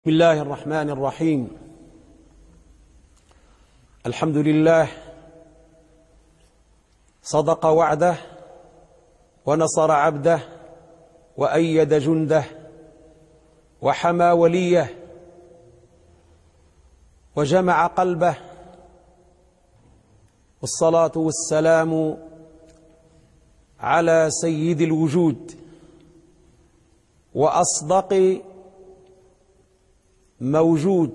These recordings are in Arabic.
بسم الله الرحمن الرحيم. الحمد لله صدق وعده ونصر عبده وأيد جنده وحمى وليه وجمع قلبه، والصلاة والسلام على سيد الوجود وأصدق موجود،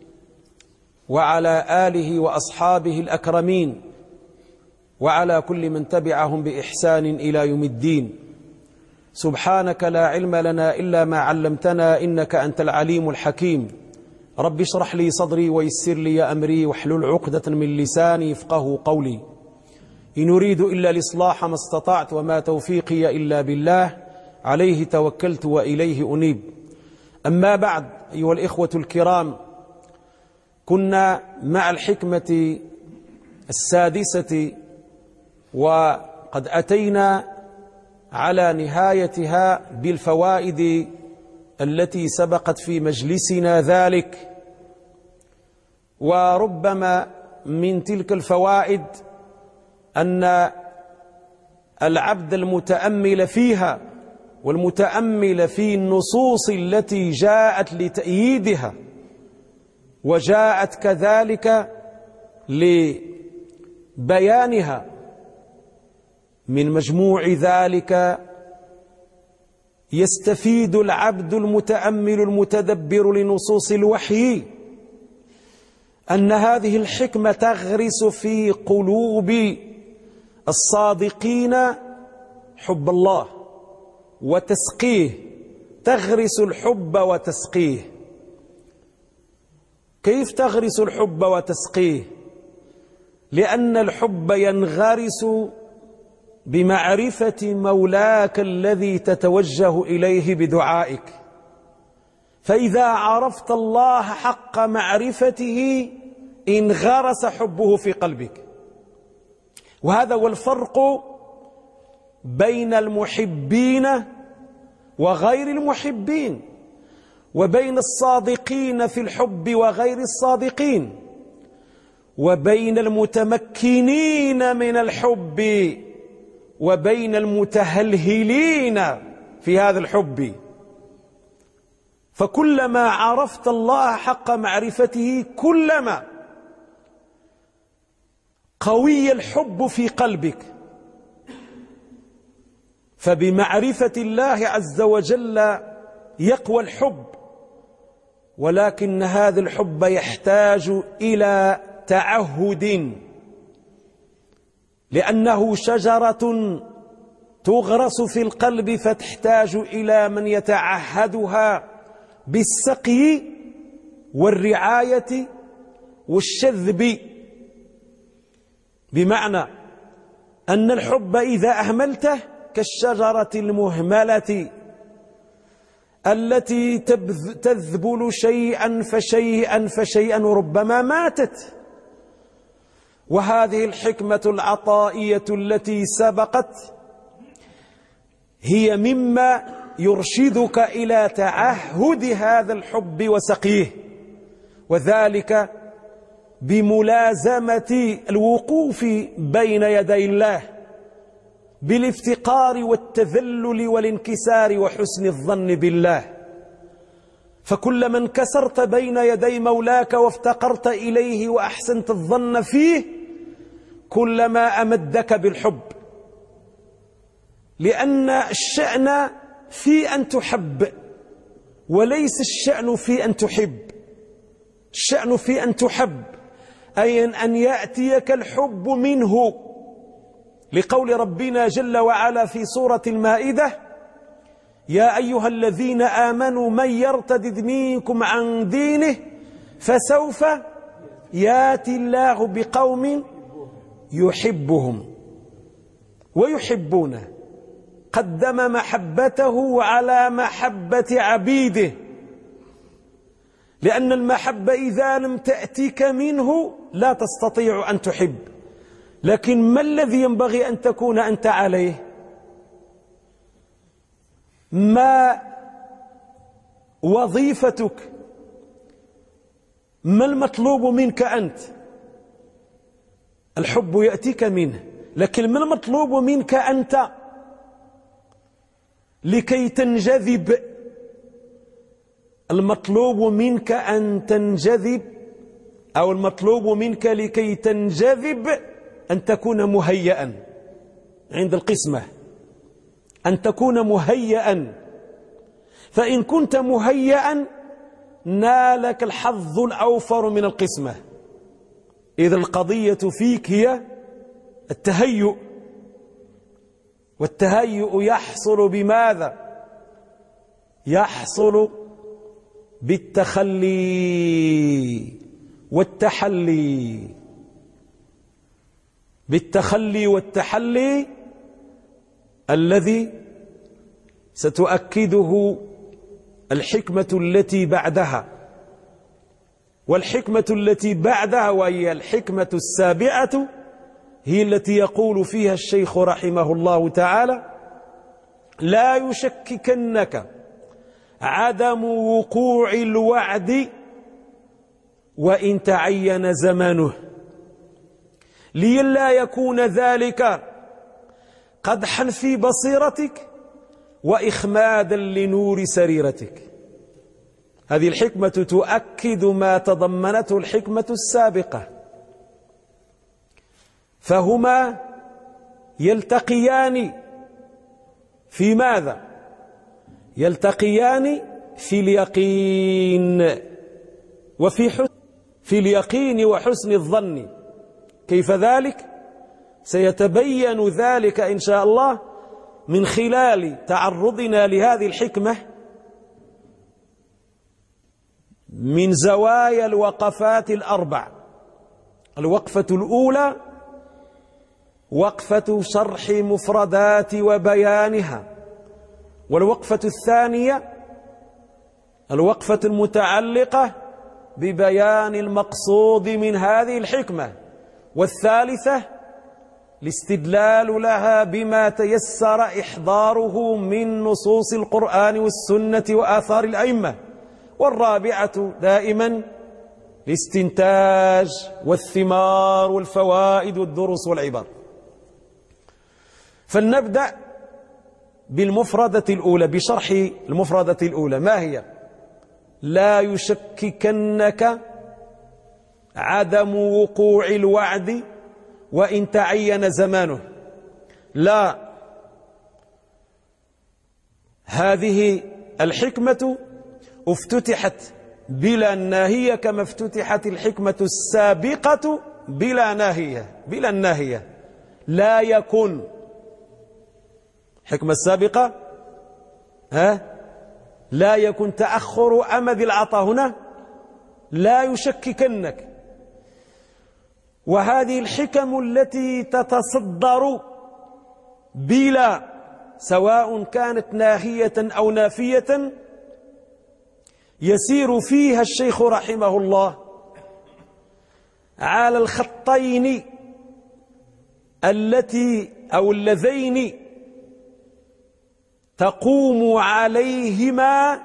وعلى آله وأصحابه الأكرمين، وعلى كل من تبعهم بإحسان إلى يوم الدين. سبحانك لا علم لنا إلا ما علمتنا إنك أنت العليم الحكيم. رب اشرح لي صدري ويسر لي أمري واحلل عقدة من لساني يفقهوا قولي. إن أريد إلا الإصلاح ما استطعت وما توفيقي إلا بالله، عليه توكلت وإليه أنيب. أما بعد، أيها الإخوة الكرام، كنا مع الحكمة السادسة وقد أتينا على نهايتها بالفوائد التي سبقت في مجلسنا ذلك. وربما من تلك الفوائد أن العبد المتأمل فيها والمتأمل في النصوص التي جاءت لتأييدها وجاءت كذلك لبيانها، من مجموع ذلك يستفيد العبد المتأمل المتدبر لنصوص الوحي أن هذه الحكمة تغرس في قلوب الصادقين حب الله وتسقيه، تغرس الحب وتسقيه. كيف تغرس الحب وتسقيه؟ لأن الحب ينغرس بمعرفة مولاك الذي تتوجه إليه بدعائك، فإذا عرفت الله حق معرفته انغرس حبه في قلبك. وهذا هو الفرق بين المحبين وغير المحبين، وبين الصادقين في الحب وغير الصادقين، وبين المتمكنين من الحب وبين المتهلهلين في هذا الحب. فكلما عرفت الله حق معرفته كلما قوي الحب في قلبك. فبمعرفة الله عز وجل يقوى الحب، ولكن هذا الحب يحتاج إلى تعهد، لأنه شجرة تغرس في القلب فتحتاج إلى من يتعهدها بالسقي والرعاية والشذب. بمعنى أن الحب إذا أهملته كالشجرة المهملة التي تذبل شيئا فشيئا فشيئا ربما ماتت. وهذه الحكمة العطائية التي سبقت هي مما يرشدك إلى تعهد هذا الحب وسقيه، وذلك بملازمة الوقوف بين يدي الله بالافتقار والتذلل والانكسار وحسن الظن بالله. فكلما انكسرت بين يدي مولاك وافتقرت إليه وأحسنت الظن فيه كلما أمدك بالحب، لأن الشأن في أن تحب وليس الشأن في أن تحب. الشأن في أن تحب، أي أن يأتيك الحب منه، لقول ربنا جل وعلا في سورة المائدة: يا أيها الذين آمنوا من يرتد منكم عن دينه فسوف ياتي الله بقوم يحبهم ويحبونه. قدم محبته على محبة عبيده، لأن المحبة إذا لم تأتيك منه لا تستطيع أن تحب. لكن ما الذي ينبغي أن تكون أنت عليه؟ ما وظيفتك ما المطلوب منك أنت؟ الحب يأتيك منه، لكن ما المطلوب منك أنت لكي تنجذب؟ المطلوب منك أن تنجذب، أو المطلوب منك لكي تنجذب أن تكون مهيئا عند القسمة، أن تكون مهيئا. فإن كنت مهيئا نالك الحظ الأوفر من القسمة. إذا القضية فيك هي التهيؤ، والتهيؤ يحصل بماذا؟ يحصل بالتخلي والتحلي. بالتخلي والتحلي الذي ستؤكده الحكمة التي بعدها، والحكمة التي بعدها وهي الحكمة السابعة هي التي يقول فيها الشيخ رحمه الله تعالى: لا يشككنك عدم وقوع الوعد وإن تعين زمانه، لئلا يكون ذلك قدحا في بصيرتك وإخمادا لنور سريرتك. هذه الحكمة تؤكد ما تضمنته الحكمة السابقة، فهما يلتقيان في ماذا؟ يلتقيان في اليقين في اليقين وحسن الظن. كيف ذلك؟ سيتبين ذلك إن شاء الله من خلال تعرضنا لهذه الحكمة من زوايا الوقفات الأربع. الوقفة الأولى وقفة شرح مفردات وبيانها، والوقفة الثانية الوقفة المتعلقة ببيان المقصود من هذه الحكمة، والثالثة الاستدلال لها بما تيسر إحضاره من نصوص القرآن والسنة وآثار الأئمة، والرابعة دائما الاستنتاج والثمار والفوائد والدروس والعبر. فلنبدأ بالمفردة الأولى، بشرح المفردة الأولى. ما هي؟ لا يشككنك عدم وقوع الوعد وإن تعين زمانه. لا، هذه الحكمة افتتحت بلا ناهية كما افتتحت الحكمة السابقة بلا ناهية. بلا الناهية لا يكن. الحكمة السابقة لا يكن تأخر أمد العطاء، هنا لا يشككنك. وهذه الحكم التي تتصدر بلا، سواء كانت ناهية أو نافية، يسير فيها الشيخ رحمه الله على الخطين اللذين تقوم عليهما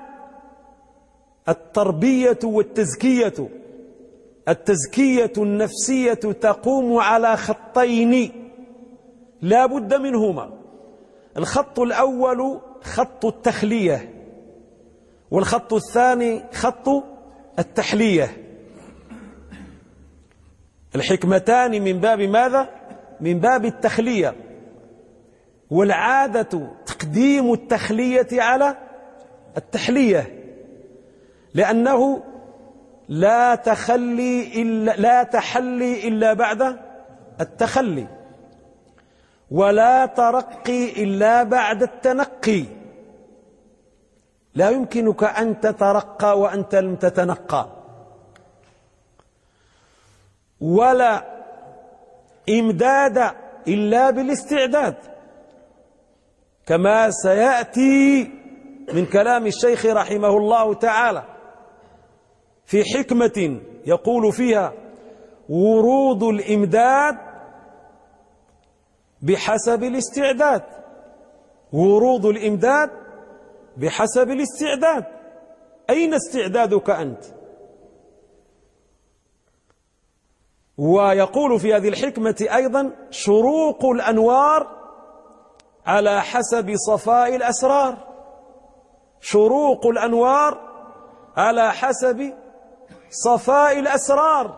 التربية والتزكية. التزكية النفسية تقوم على خطين لا بد منهما. الخط الأول خط التخلية، والخط الثاني خط التحلية. الحكمتان من باب ماذا؟ من باب التخلية، والعادة تقديم التخلية على التحلية، لأنه لا تحلي إلا بعد التخلي، ولا ترقي إلا بعد التنقي. لا يمكنك أن تترقى وأنت لم تتنقى، ولا إمداد إلا بالاستعداد، كما سيأتي من كلام الشيخ رحمه الله تعالى في حكمة يقول فيها: ورود الإمداد بحسب الاستعداد. ورود الإمداد بحسب الاستعداد. أين استعدادك أنت؟ ويقول في هذه الحكمة أيضا: شروق الأنوار على حسب صفاء الأسرار. شروق الأنوار على حسب صفاء الأسرار.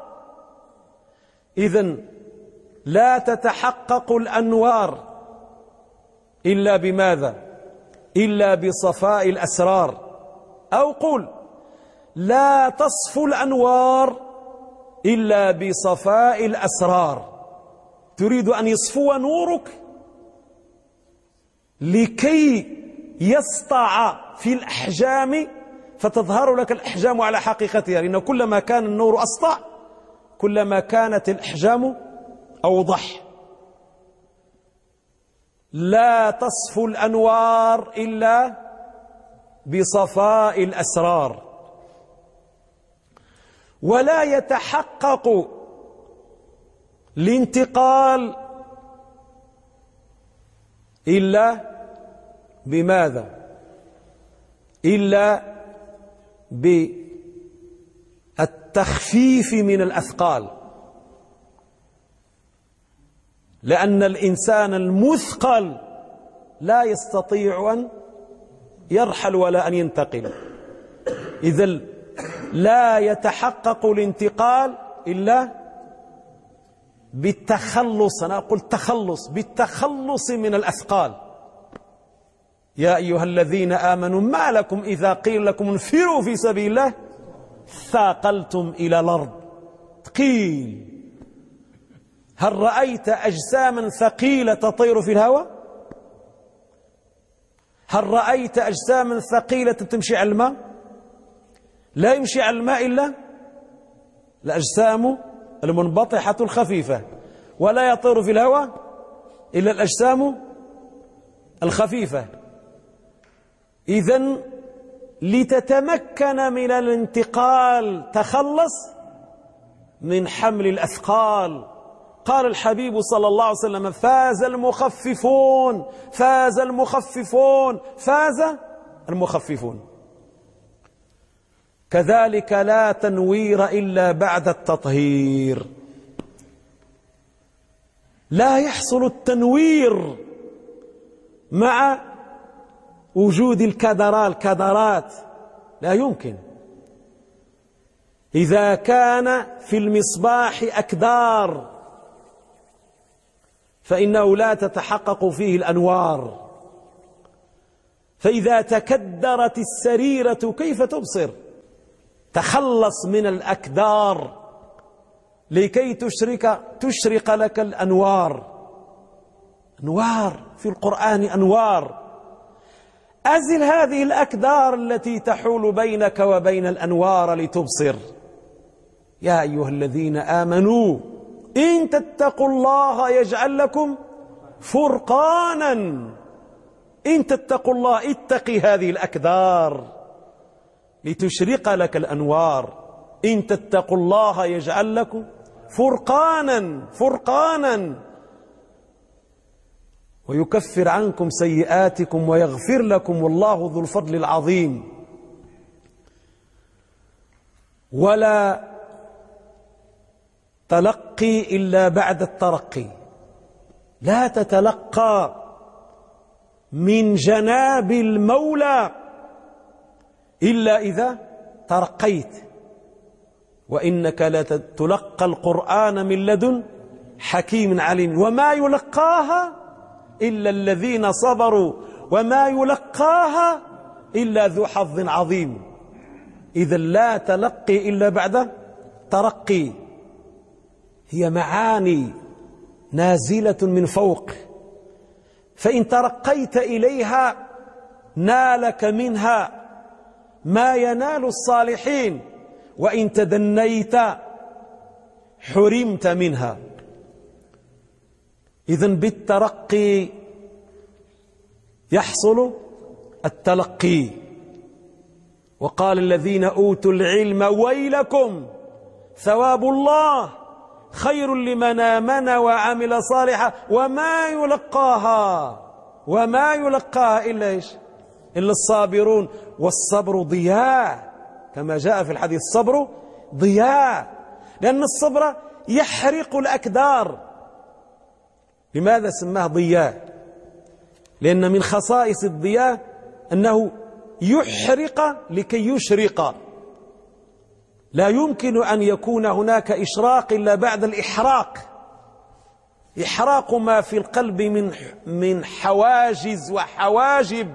إذن لا تتحقق الأنوار إلا بماذا؟ إلا بصفاء الأسرار. أو قل: لا تصفو الأنوار إلا بصفاء الأسرار. تريد أن يصفو نورك لكي يسطع في الأحجام فتظهر لك الأحجام على حقيقتها، لأنه كلما كان النور أسطع كلما كانت الأحجام أوضح. لا تصفو الأنوار إلا بصفاء الأسرار. ولا يتحقق الانتقال إلا بماذا؟ إلا بالتخفيف من الأثقال. لأن الإنسان المثقل لا يستطيع أن يرحل ولا أن ينتقل. إذا لا يتحقق الانتقال إلا بالتخلص، أنا أقول تخلص، بالتخلص من الأثقال. يا أيها الذين آمنوا ما لكم إذا قيل لكم انفروا في سبيل الله ثاقلتم إلى الأرض. ثقيل. هل رأيت أجساما ثقيلة تطير في الهواء؟ هل رأيت أجساما ثقيلة تمشي على الماء؟ لا يمشي على الماء إلا الأجسام المنبطحة الخفيفة، ولا يطير في الهواء إلا الأجسام الخفيفة. إذن لتتمكن من الانتقال تخلص من حمل الأثقال. قال الحبيب صلى الله عليه وسلم: فاز المخففون، فاز المخففون، فاز المخففون. كذلك لا تنوير إلا بعد التطهير. لا يحصل التنوير مع وجود الكدرات، لا يمكن. إذا كان في المصباح أكدار فإنه لا تتحقق فيه الأنوار. فإذا تكدرت السريرة كيف تبصر؟ تخلص من الأكدار لكي تشرق لك الأنوار. أنوار في القرآن، أنوار. أزل هذه الأكدار التي تحول بينك وبين الأنوار لتبصر. يا أيها الذين آمنوا إن تتقوا الله يجعل لكم فرقانا. إن تتقوا الله، اتقي هذه الأكدار لتشرق لك الأنوار. إن تتقوا الله يجعل لكم فرقانا ويكفر عنكم سيئاتكم ويغفر لكم والله ذو الفضل العظيم. ولا تلقي إلا بعد الترقي. لا تتلقى من جناب المولى إلا إذا ترقيت. وإنك لتلقى القرآن من لدن حكيم عليم وما يلقاها إلا الذين صبروا وما يلقاها إلا ذو حظ عظيم. إذا لا تلقي إلا بعد ترقي. هي معاني نازلة من فوق، فإن ترقيت إليها نالك منها ما ينال الصالحين، وإن تدنيت حرمت منها. إذن بالترقي يحصل التلقي. وقال الذين أوتوا العلم ويلكم ثواب الله خير لمن آمن وعمل صالحا وما يلقاها إلا إيش؟ إلا الصابرون. والصبر ضياء، كما جاء في الحديث: الصبر ضياء، لأن الصبر يحرق الأكدار. لماذا سماه ضياء؟ لأن من خصائص الضياء أنه يحرق لكي يشرق. لا يمكن أن يكون هناك إشراق إلا بعد الإحراق. إحراق ما في القلب من حواجز وحواجب.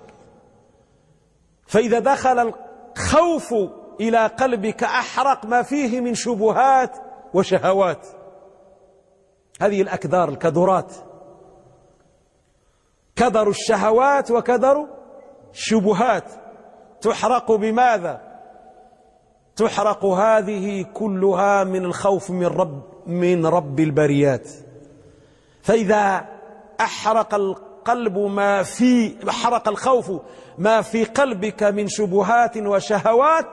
فإذا دخل الخوف إلى قلبك أحرق ما فيه من شبهات وشهوات. هذه الأكدار، الكدرات، كدر الشهوات وكدر الشبهات تحرق بماذا؟ تحرق هذه كلها من الخوف من رب البريات. فإذا أحرق الخوف ما في قلبك من شبهات وشهوات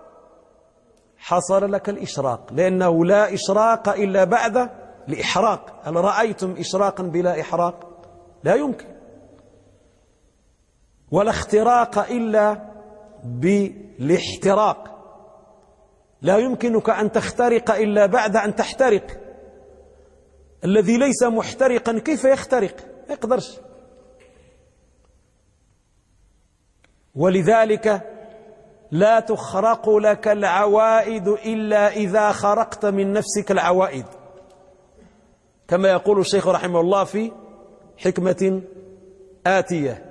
حصل لك الإشراق، لأنه لا إشراق إلا بعد الإحراق. هل رأيتم إشراقا بلا إحراق؟ لا يمكن. ولا اختراق إلا بالاحتراق. لا يمكنك أن تخترق إلا بعد أن تحترق. الذي ليس محترقا كيف يخترق؟ ما يقدرش. ولذلك لا تخرق لك العوائد إلا إذا خرقت من نفسك العوائد، كما يقول الشيخ رحمه الله في حكمة آتية: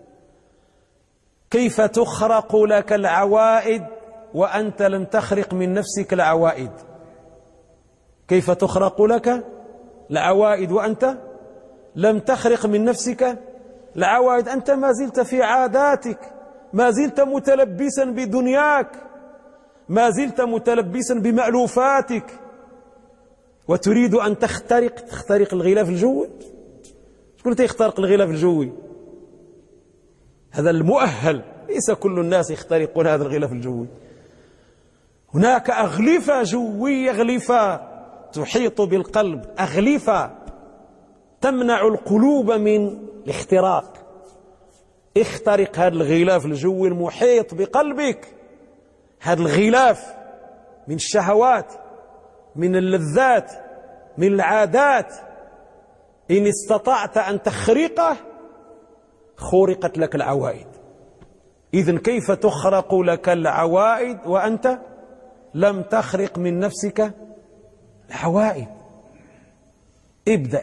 كيف تخرق لك العوائد وأنت لم تخرق من نفسك العوائد؟ كيف تخرق لك العوائد وأنت لم تخرق من نفسك العوائد؟ أنت ما زلت في عاداتك، ما زلت متلبسا بدنياك، ما زلت متلبسا بمألوفاتك، وتريد أن تخترق الغلاف الجوي. شكون يخترق الغلاف الجوي؟ هذا المؤهل، ليس كل الناس يخترقون هذا الغلاف الجوي. هناك أغلفة جوية، أغلفة تحيط بالقلب، أغلفة تمنع القلوب من الاختراق. اخترق هذا الغلاف الجوي المحيط بقلبك، هذا الغلاف من الشهوات، من اللذات، من العادات. إن استطعت أن تخرقه خرقت لك العوائد. إذن كيف تخرق لك العوائد وأنت لم تخرق من نفسك العوائد؟ ابدأ.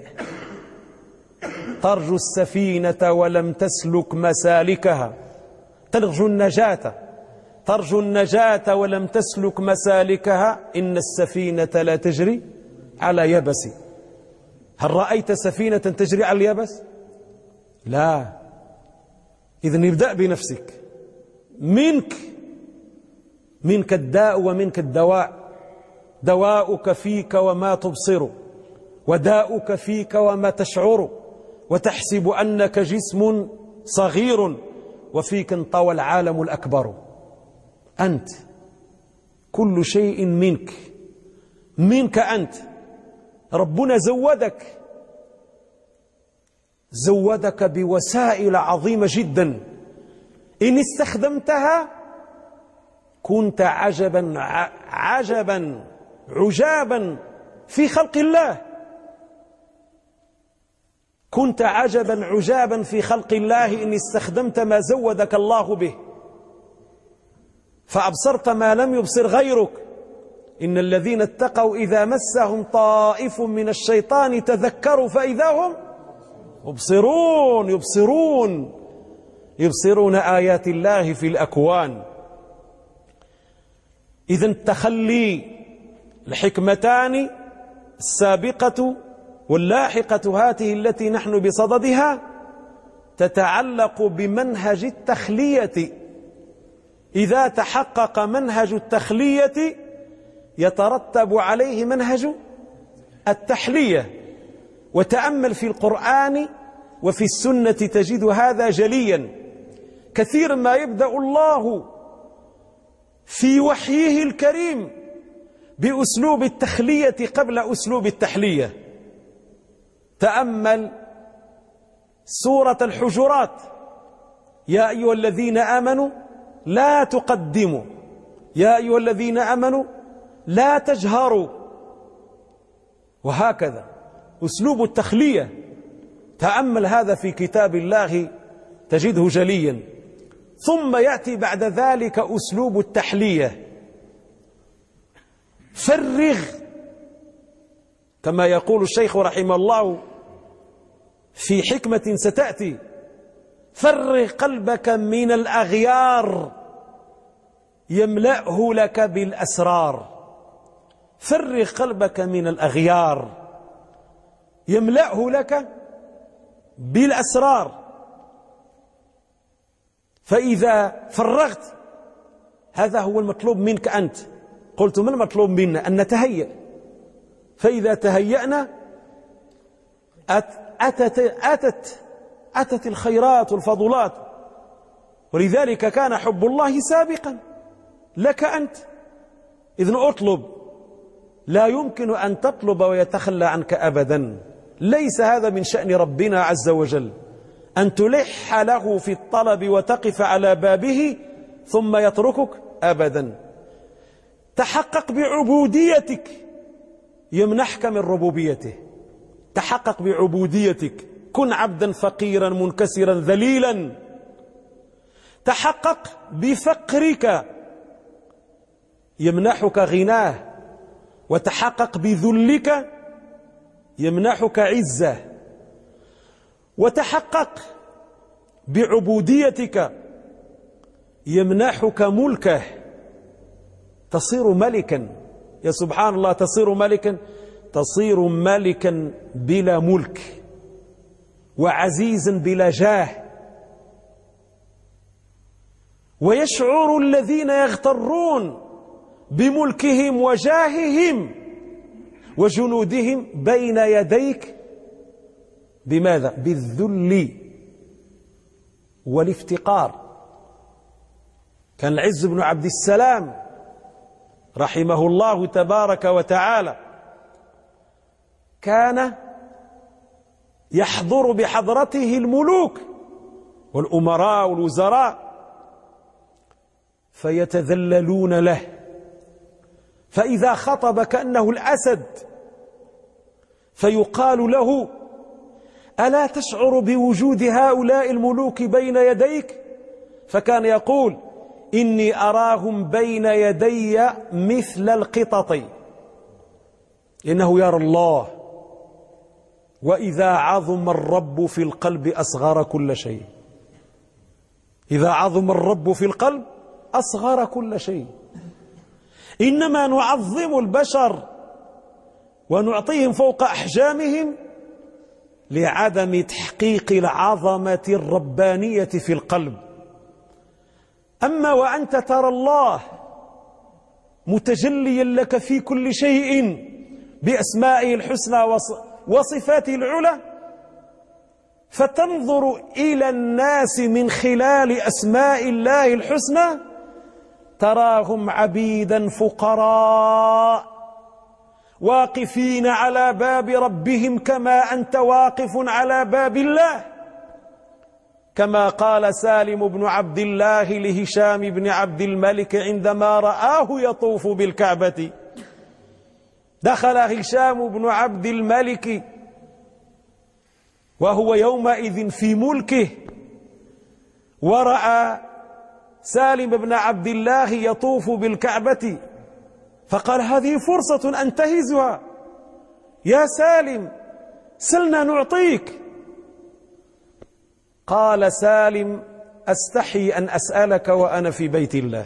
ترجو السفينة ولم تسلك مسالكها، ترجو النجاة ولم تسلك مسالكها، إن السفينة لا تجري على يبس. هل رأيت سفينة تجري على اليبس؟ لا. إذن ابدأ بنفسك. منك الداء ومنك الدواء. دواؤك فيك وما تبصر، وداؤك فيك وما تشعر، وتحسب أنك جسم صغير وفيك انطوى العالم الأكبر. أنت كل شيء منك أنت. ربنا زودك بوسائل عظيمة جدا، إن استخدمتها كنت عجبا في خلق الله. كنت عجبا في خلق الله إن استخدمت ما زودك الله به، فأبصرت ما لم يبصر غيرك. إن الذين اتقوا إذا مسهم طائف من الشيطان تذكروا فإذا هم يبصرون آيات الله في الأكوان. إذن التخلي، الحكمتان السابقة واللاحقة هذه التي نحن بصددها تتعلق بمنهج التخلية. إذا تحقق منهج التخلية يترتب عليه منهج التحلية. وتأمل في القرآن وفي السنة تجد هذا جليا. كثير ما يبدأ الله في وحيه الكريم بأسلوب التخلية قبل أسلوب التحلية. تأمل سورة الحجرات: يا أيها الذين آمنوا لا تقدموا، يا أيها الذين آمنوا لا تجهروا وهكذا أسلوب التخلية، تأمل هذا في كتاب الله تجده جليا. ثم يأتي بعد ذلك أسلوب التحلية، فرغ كما يقول الشيخ رحمه الله في حكمة ستأتي: فرغ قلبك من الأغيار يملأه لك بالأسرار. فرغ قلبك من الأغيار يملأه لك بالأسرار. فإذا فرغت، هذا هو المطلوب منك أنت. قلت ما المطلوب منا؟ أن نتهيأ. فإذا تهيأنا أتت الخيرات والفضلات. ولذلك كان حب الله سابقا لك أنت. إذن أطلب، لا يمكن أن تطلب ويتخلى عنك أبدا. ليس هذا من شأن ربنا عز وجل أن تلح له في الطلب وتقف على بابه ثم يتركك أبدا. تحقق بعبوديتك يمنحك من ربوبيته. تحقق بعبوديتك، كن عبدا فقيرا منكسرا ذليلا. تحقق بفقرك يمنحك غناه، وتحقق بذلك يمنحك عزة، وتحقق بعبوديتك يمنحك ملكه. تصير ملكا، يا سبحان الله، تصير ملكا. تصير ملكا بلا ملك، وعزيزا بلا جاه. ويشعر الذين يغترون بملكهم وجاههم وجنودهم بين يديك بماذا؟ بالذل والافتقار. كان العز بن عبد السلام رحمه الله تبارك وتعالى كان يحضر بحضرته الملوك والأمراء والوزراء فيتذللون له، فإذا خطب كأنه الأسد، فيقال له: ألا تشعر بوجود هؤلاء الملوك بين يديك؟ فكان يقول: إني أراهم بين يدي مثل القطط، إنه يرى الله. وإذا عظم الرب في القلب أصغر كل شيء. إذا عظم الرب في القلب أصغر كل شيء. إنما نعظم البشر ونعطيهم فوق أحجامهم لعدم تحقيق العظمة الربانية في القلب. أما وأنت ترى الله متجليا لك في كل شيء بأسمائه الحسنى وصفاته العلى، فتنظر إلى الناس من خلال أسماء الله الحسنى، تراهم عبيدا فقراء واقفين على باب ربهم كما أنت واقف على باب الله. كما قال سالم بن عبد الله لهشام بن عبد الملك عندما رآه يطوف بالكعبة. دخل هشام بن عبد الملك وهو يومئذ في ملكه، ورأى سالم بن عبد الله يطوف بالكعبة، فقال: هذه فرصة أنتهزها، يا سالم سلنا نعطيك. قال سالم: أستحي أن أسألك وأنا في بيت الله.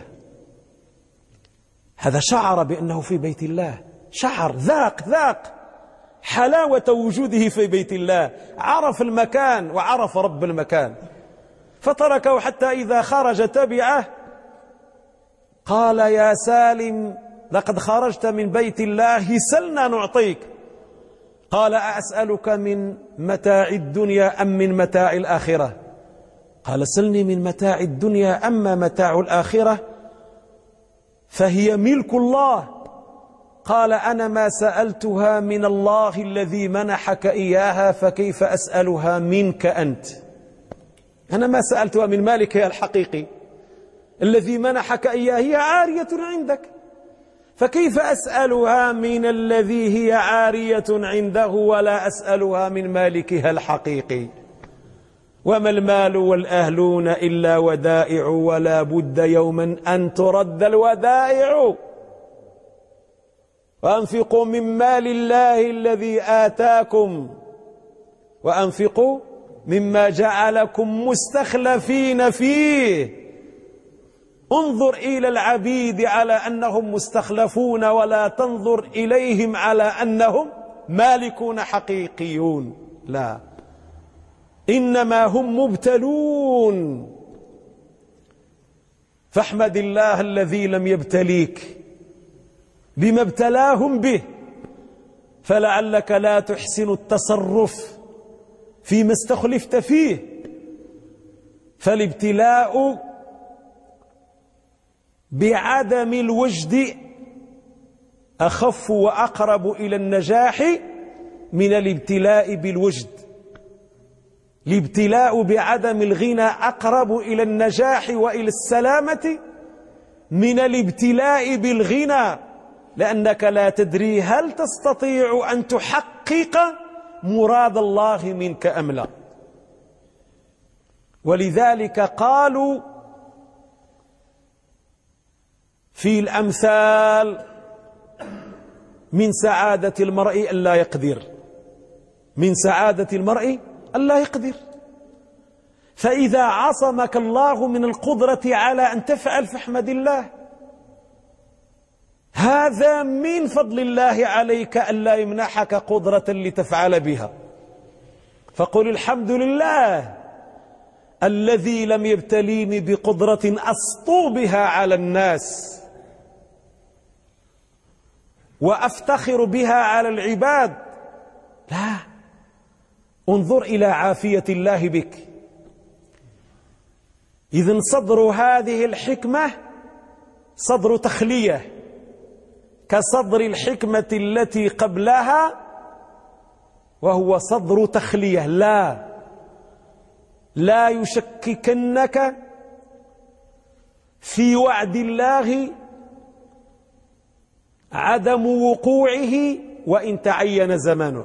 هذا شعر بأنه في بيت الله، شعر، ذاق حلاوة وجوده في بيت الله، عرف المكان وعرف رب المكان، فتركه حتى إذا خرج تبعه. قال: يا سالم لقد خرجت من بيت الله، سلنا نعطيك. قال: أسألك من متاع الدنيا أم من متاع الآخرة؟ قال: سلني من متاع الدنيا، أما متاع الآخرة فهي ملك الله. قال: أنا ما سألتها من الله الذي منحك إياها، فكيف أسألها منك أنت؟ أنا ما سألتها من مالك الحقيقي الذي منحك إياها، هي عارية عندك، فكيف أسألها من الذي هي عارية عنده ولا أسألها من مالكها الحقيقي؟ وما المال والأهلون إلا ودائع، ولا بد يوما أن ترد الودائع. وأنفقوا من مال الله الذي آتاكم وأنفقوا مما جعلكم مستخلفين فيه. انظر إلى العبيد على أنهم مستخلفون، ولا تنظر إليهم على أنهم مالكون حقيقيون، لا، إنما هم مبتلون. فاحمد الله الذي لم يبتليك بما ابتلاهم به، فلعلك لا تحسن التصرف فيما استخلفت فيه. فالابتلاء بعدم الوجد أخف وأقرب إلى النجاح من الابتلاء بالوجد. الابتلاء بعدم الغنى أقرب إلى النجاح وإلى السلامة من الابتلاء بالغنى، لأنك لا تدري هل تستطيع أن تحقق مراد الله منك أم لا. ولذلك قالوا في الأمثال: من سعادة المرء ألا يقدر، من سعادة المرء ألا يقدر. فإذا عصمك الله من القدرة على أن تفعل فاحمد الله، هذا من فضل الله عليك ألا يمنحك قدرة لتفعل بها. فقل الحمد لله الذي لم يبتليني بقدرة أسطو بها على الناس وأفتخر بها على العباد. لا، انظر إلى عافية الله بك. إذن صدر هذه الحكمة صدر تخلية، كصدر الحكمة التي قبلها، وهو صدر تخلية. لا يشككنك في وعد الله عدم وقوعه وإن تعين زمانه.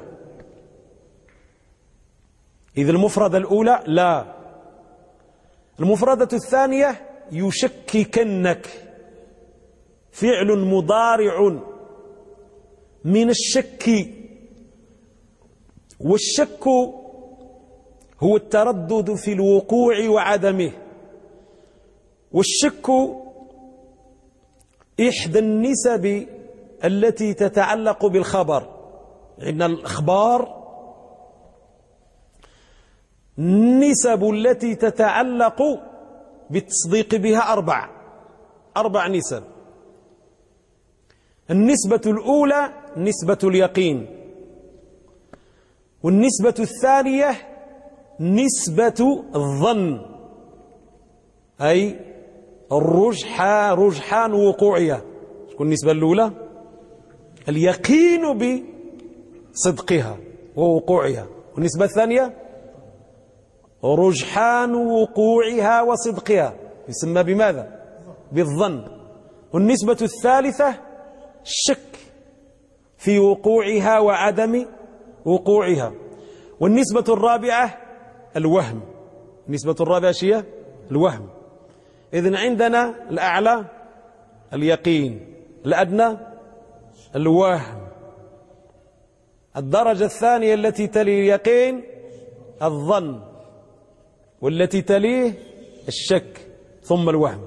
إذ المفردة الأولى لا. المفردة الثانية يشككنك، فعل مضارع من الشك، والشك هو التردد في الوقوع وعدمه. والشك إحدى النسب التي تتعلق بالخبر. عندنا الأخبار النسب التي تتعلق بالتصديق بها أربع نسب. النسبة الأولى نسبة اليقين، والنسبة الثانية نسبة الظن، أي رجحان وقوعها. تكون النسبة الأولى اليقين بصدقها ووقوعها، والنسبة الثانية رجحان وقوعها وصدقها، يسمى بماذا؟ بالظن. والنسبة الثالثة الشك في وقوعها وعدم وقوعها. والنسبة الرابعة الوهم. النسبة الرابعة هي الوهم. إذن عندنا الأعلى اليقين، الأدنى الوهم، الدرجة الثانية التي تلي اليقين الظن، والتي تليه الشك، ثم الوهم.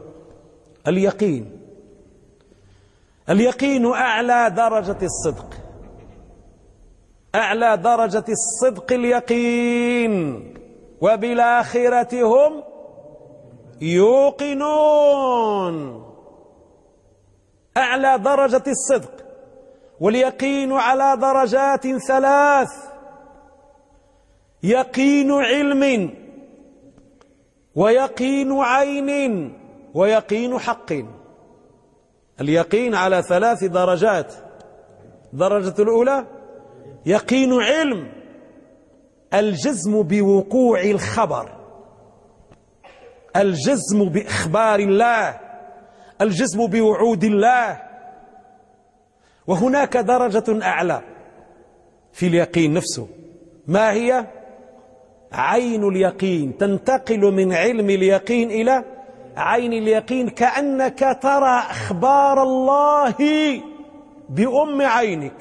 اليقين أعلى درجة الصدق، أعلى درجة الصدق اليقين. وبالآخرة هم يوقنون. أعلى درجة الصدق. واليقين على درجات ثلاث: يقين علم، ويقين عين، ويقين حق. اليقين على ثلاث درجات. الدرجة الأولى يقين علم، الجزم بوقوع الخبر، الجزم بإخبار الله، الجزم بوعود الله. وهناك درجة أعلى في اليقين نفسه، ما هي؟ عين اليقين. تنتقل من علم اليقين إلى عين اليقين، كأنك ترى أخبار الله بأم عينك.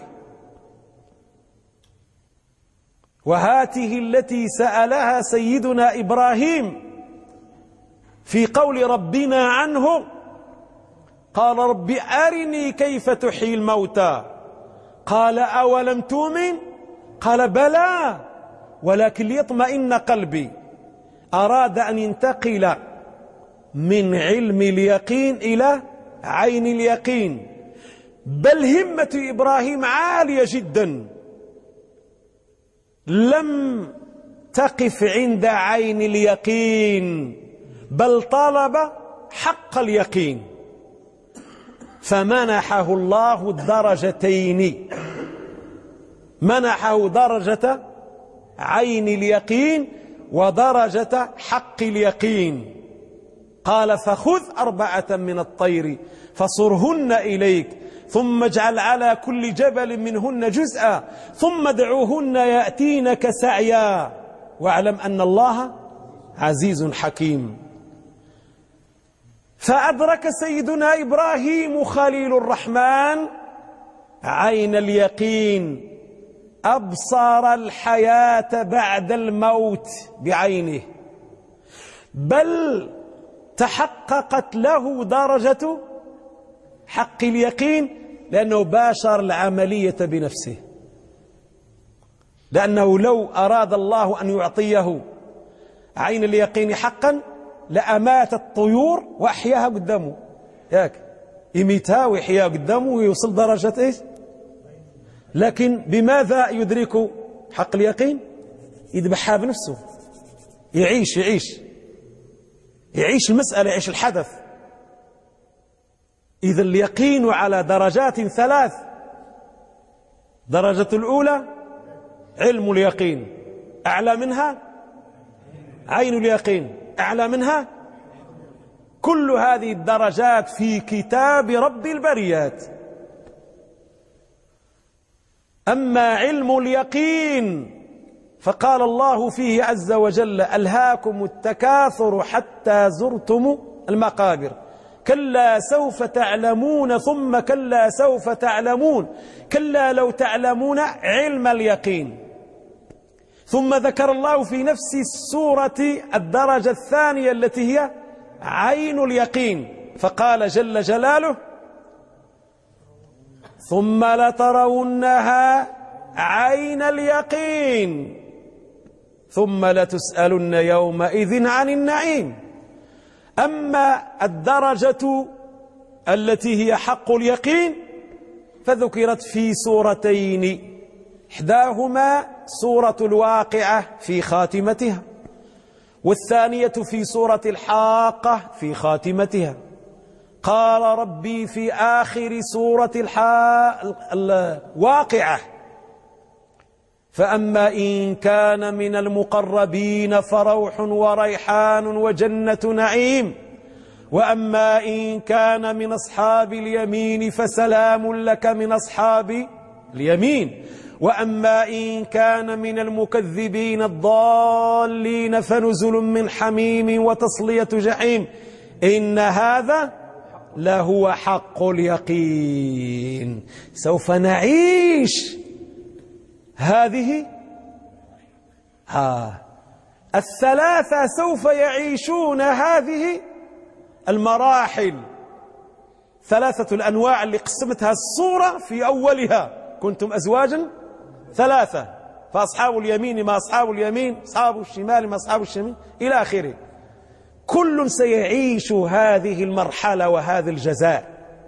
وهاته التي سألها سيدنا إبراهيم في قول ربنا عنه، قال رب أرني كيف تحيي الموتى، قال أولم تؤمن، قال بلى ولكن ليطمئن قلبي. أراد أن ينتقل من علم اليقين إلى عين اليقين. بل همة إبراهيم عالية جدا، لم تقف عند عين اليقين، بل طلب حق اليقين، فمنحه الله الدرجتين، منحه درجة عين اليقين ودرجة حق اليقين. قال فخذ 4 من الطير فصرهن إليك ثم اجعل على كل جبل منهن جزءا ثم ادعوهن يأتينك سعيا واعلم أن الله عزيز حكيم. فأدرك سيدنا إبراهيم خليل الرحمن عين اليقين، أبصر الحياة بعد الموت بعينه، بل تحققت له درجة حق اليقين لأنه باشر العملية بنفسه. لأنه لو أراد الله أن يعطيه عين اليقين حقا لأمات الطيور وأحياها قدامه، ياك يميتها ويحياها قدامه ويوصل درجة إيش؟ لكن بماذا يدرك حق اليقين؟ يذبحها بنفسه، يعيش المسألة، يعيش الحدث. إذا اليقين على درجات 3. درجة الأولى علم اليقين، أعلى منها عين اليقين، أعلى منها كل هذه الدرجات في كتاب رب البريات. أما علم اليقين فقال الله فيه عز وجل ألهاكم التكاثر حتى زرتم المقابر كلا سوف تعلمون ثم كلا سوف تعلمون كلا لو تعلمون علم اليقين. ثم ذكر الله في نفس السورة الدرجة الثانية التي هي عين اليقين، فقال جل جلاله ثم لترونها عين اليقين ثم لتسألن يومئذ عن النعيم. أما الدرجة التي هي حق اليقين فذكرت في سورتين، إحداهما سورة الواقعة في خاتمتها، والثانية في سورة الحاقة في خاتمتها. قال ربي في آخر سورة الواقعة فأما إن كان من المقربين فروح وريحان وجنة نعيم وأما إن كان من أصحاب اليمين فسلام لك من أصحاب اليمين وأما إن كان من المكذبين الضالين فنزل من حميم وتصلية جحيم إن هذا لهو حق اليقين. سوف نعيش هذه الثلاثة، سوف يعيشون هذه المراحل، 3 الأنواع اللي قسمتها الصورة في أولها. كنتم أزواجا 3 فأصحاب اليمين ما أصحاب اليمين، أصحاب الشمال ما أصحاب الشمال إلى آخره. كل سيعيش هذه المرحلة وهذا الجزاء،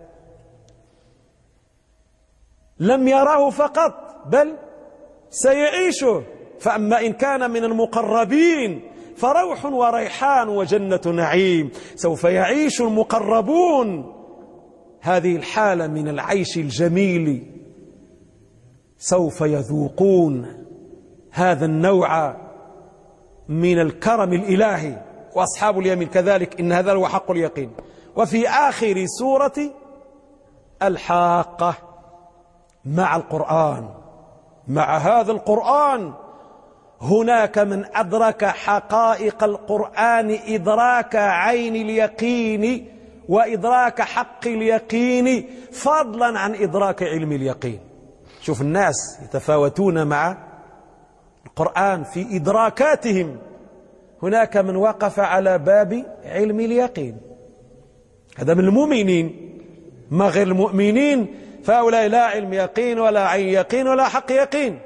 لم يراه فقط بل سيعيشه. فأما إن كان من المقربين فروح وريحان وجنة نعيم، سوف يعيش المقربون هذه الحالة من العيش الجميل، سوف يذوقون هذا النوع من الكرم الإلهي. وأصحاب اليمين كذلك إن هذا هو حق اليقين. وفي آخر سورة الحاقة مع القرآن، مع هذا القرآن هناك من أدرك حقائق القرآن إدراك عين اليقين وإدراك حق اليقين فضلا عن إدراك علم اليقين. شوف الناس يتفاوتون مع القرآن في إدراكاتهم. هناك من وقف على باب علم اليقين، هذا من المؤمنين. ما غير المؤمنين فهؤلاء لا علم يقين ولا عين يقين ولا حق يقين،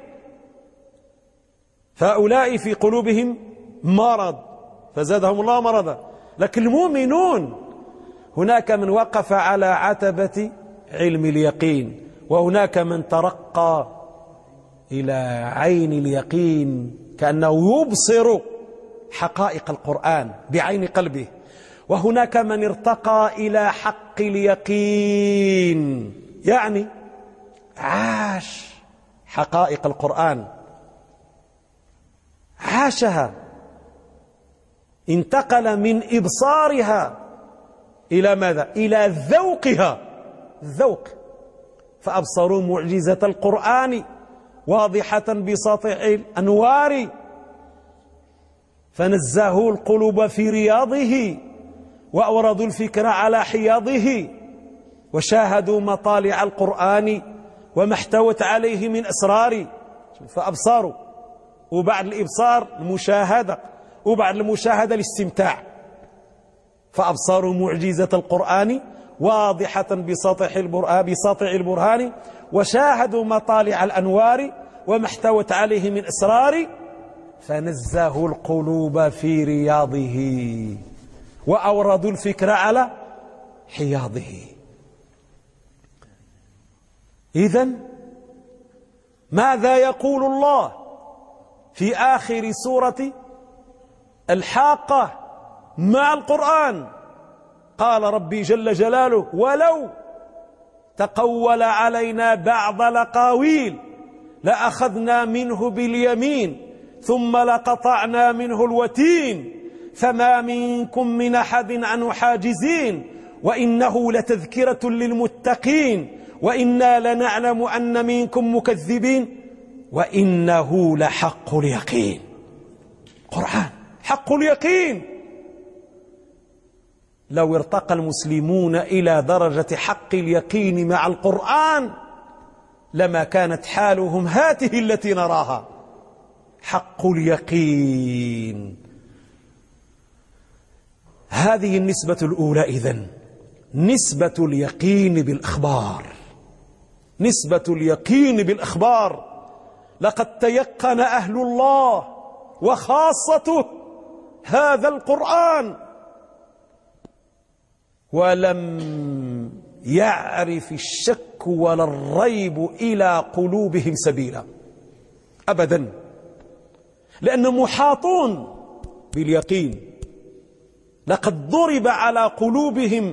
فهؤلاء في قلوبهم مرض فزادهم الله مرضا. لكن المؤمنون هناك من وقف على عتبة علم اليقين، وهناك من ترقى إلى عين اليقين كأنه يبصر حقائق القرآن بعين قلبه، وهناك من ارتقى إلى حق اليقين، يعني عاش حقائق القرآن، عاشها، انتقل من إبصارها إلى ماذا؟ إلى ذوقها، الذوق. فأبصروا معجزة القرآن واضحة بساطع الأنوار، فنزهوا القلوب في رياضه وأوردوا الفكر على حياضه، وشاهدوا مطالع القرآن وما احتوت عليه من أسرار. فأبصروا، وبعد الإبصار المشاهدة، وبعد المشاهدة الاستمتاع. فأبصروا معجزة القرآن واضحة بساطع البرهان، وشاهدوا مطالع الأنوار وما احتوت عليه من أسرار، فنزهوا القلوب في رياضه وأوردوا الفكر على حياضه. إذن ماذا يقول الله في آخر سورة الحاقة مع القرآن؟ قال ربي جل جلاله: ولو تقول علينا بعض الأقاويل لأخذنا منه باليمين ثم لقطعنا منه الوتين فما منكم من أحد عنه حاجزين وإنه لتذكرة للمتقين وإنا لنعلم أن منكم مكذبين وإنه لحق اليقين. قرآن حق اليقين. لو ارتقى المسلمون إلى درجة حق اليقين مع القرآن لما كانت حالهم هاته التي نراها. حق اليقين، هذه النسبة الأولى. إذن نسبة اليقين بالأخبار، نسبة اليقين بالأخبار. لقد تيقن أهل الله وخاصته هذا القرآن ولم يعرف الشك ولا الريب إلى قلوبهم سبيلا أبدا، لأنهم محاطون باليقين. لقد ضرب على قلوبهم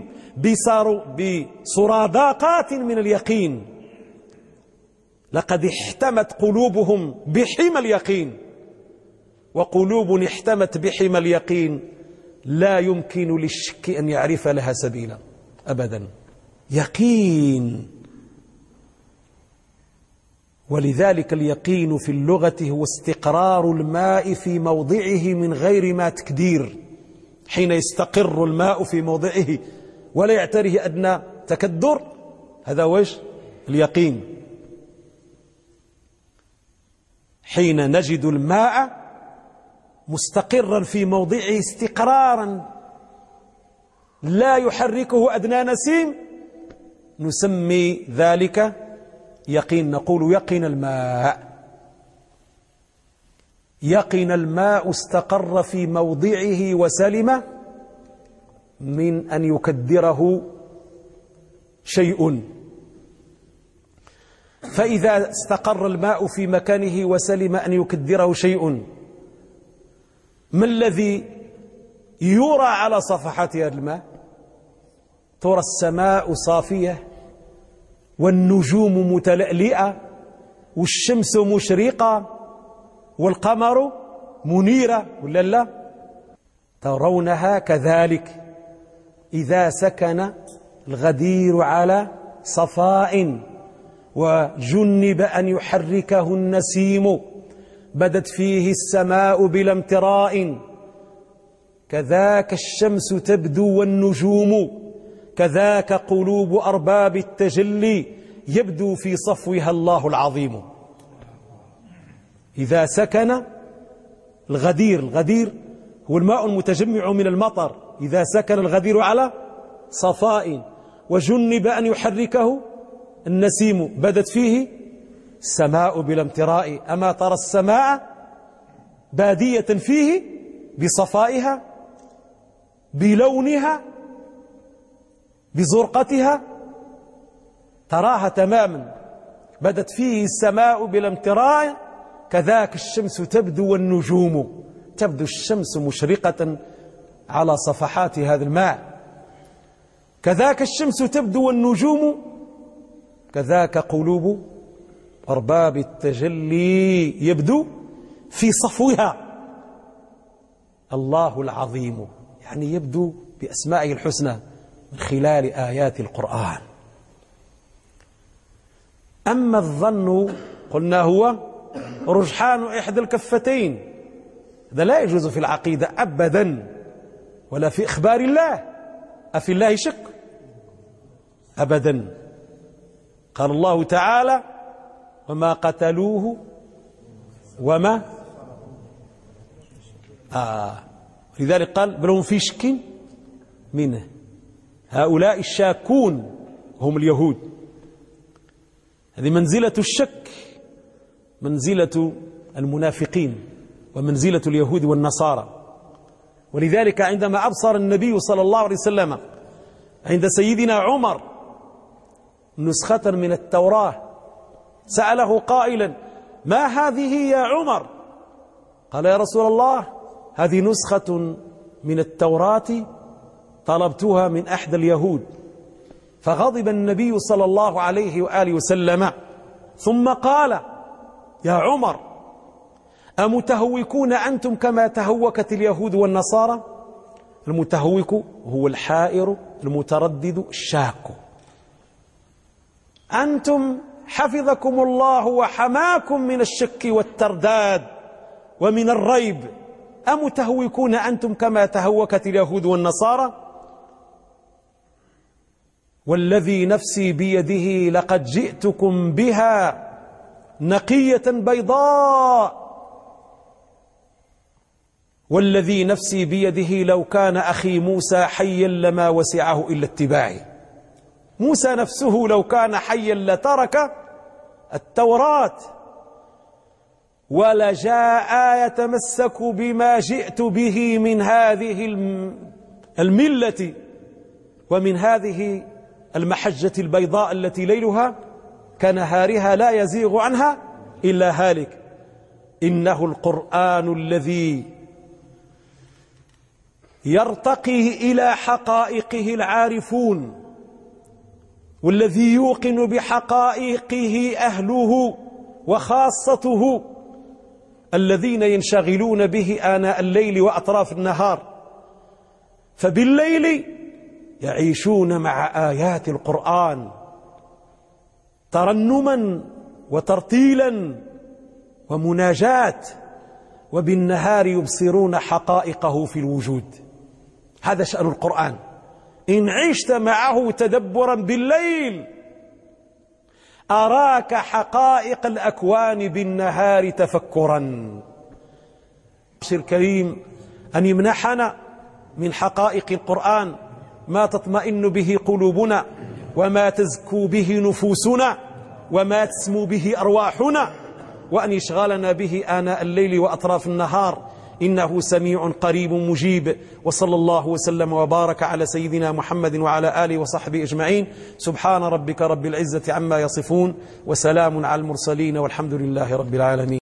بسرادقات من اليقين، لقد احتمت قلوبهم بحمى اليقين، وقلوب احتمت بحمى اليقين لا يمكن للشك أن يعرف لها سبيلا أبدا. يقين. ولذلك اليقين في اللغة هو استقرار الماء في موضعه من غير ما تكدير. حين يستقر الماء في موضعه ولا يعتريه أدنى تكدر، هذا وجه اليقين. حين نجد الماء مستقرا في موضعه استقرارا لا يحركه أدنى نسيم نسمي ذلك يقين. نقول يقين الماء. يقين الماء استقر في موضعه وسلم من أن يكدره شيء. فإذا استقر الماء في مكانه وسلم أن يكدره شيء، ما الذي يرى على صفحات هذا الماء؟ ترى السماء صافية والنجوم متلألئة والشمس مشرقة والقمر منيرة، ولا لا؟ ترونها كذلك. إذا سكن الغدير على صفاء وجنب أن يحركه النسيم بدت فيه السماء بلا امتراء كذاك الشمس تبدو والنجوم كذاك قلوب أرباب التجلي يبدو في صفوها الله العظيم. إذا سكن الغدير هو الماء المتجمع من المطر، إذا سكن الغدير على صفاء وجنب أن يحركه النسيم بدت فيه السماء بلا امتراء. أما ترى السماء بادية فيه بصفائها بلونها بزرقتها، تراها تماما. بدت فيه السماء بلا امتراء كذاك الشمس تبدو والنجوم، تبدو الشمس مشرقة على صفحات هذا الماء. كذاك الشمس تبدو والنجوم كذاك قلوب أرباب التجلي يبدو في صفوها الله العظيم، يعني يبدو بأسمائه الحسنى من خلال آيات القرآن. أما الظن قلنا هو رجحان إحدى الكفتين، هذا لا يجوز في العقيدة أبدا ولا في إخبار الله. أفي الله شك؟ أبدا. قال الله تعالى وما قتلوه وما لذلك قال بل هم في شك منه. هؤلاء الشاكون هم اليهود، هذه منزلة الشك، منزلة المنافقين ومنزلة اليهود والنصارى. ولذلك عندما أبصر النبي صلى الله عليه وسلم عند سيدنا عمر نسخة من التوراة سأله قائلا ما هذه يا عمر؟ قال يا رسول الله هذه نسخة من التوراة طلبتها من أحد اليهود. فغضب النبي صلى الله عليه وآله وسلم ثم قال يا عمر أمتهوكون أنتم كما تهوكت اليهود والنصارى؟ المتهوك هو الحائر المتردد الشاك. أنتم حفظكم الله وحماكم من الشك والترداد ومن الريب، أمتهوكون أنتم كما تهوكت اليهود والنصارى؟ والذي نفسي بيده لقد جئتكم بها نقية بيضاء، والذي نفسي بيده لو كان أخي موسى حيا لما وسعه إلا اتباعي. موسى نفسه لو كان حيا لترك التوراة ولجاء يتمسك بما جئت به من هذه الملة ومن هذه المحجة البيضاء التي ليلها كنهارها لا يزيغ عنها إلا هالك. إنه القرآن الذي يرتقي إلى حقائقه العارفون، والذي يوقن بحقائقه أهله وخاصته الذين ينشغلون به آناء الليل وأطراف النهار، فبالليل يعيشون مع آيات القرآن ترنما وترتيلا ومناجاة، وبالنهار يبصرون حقائقه في الوجود. هذا شأن القرآن. إن عشت معه تدبرا بالليل أراك حقائق الأكوان بالنهار تفكرا. الكريم أن يمنحنا من حقائق القرآن ما تطمئن به قلوبنا وما تزكو به نفوسنا وما تسمو به أرواحنا، وأن يشغلنا به آناء الليل وأطراف النهار، إنه سميع قريب مجيب. وصلى الله وسلم وبارك على سيدنا محمد وعلى آله وصحبه أجمعين. سبحان ربك رب العزة عما يصفون وسلام على المرسلين والحمد لله رب العالمين.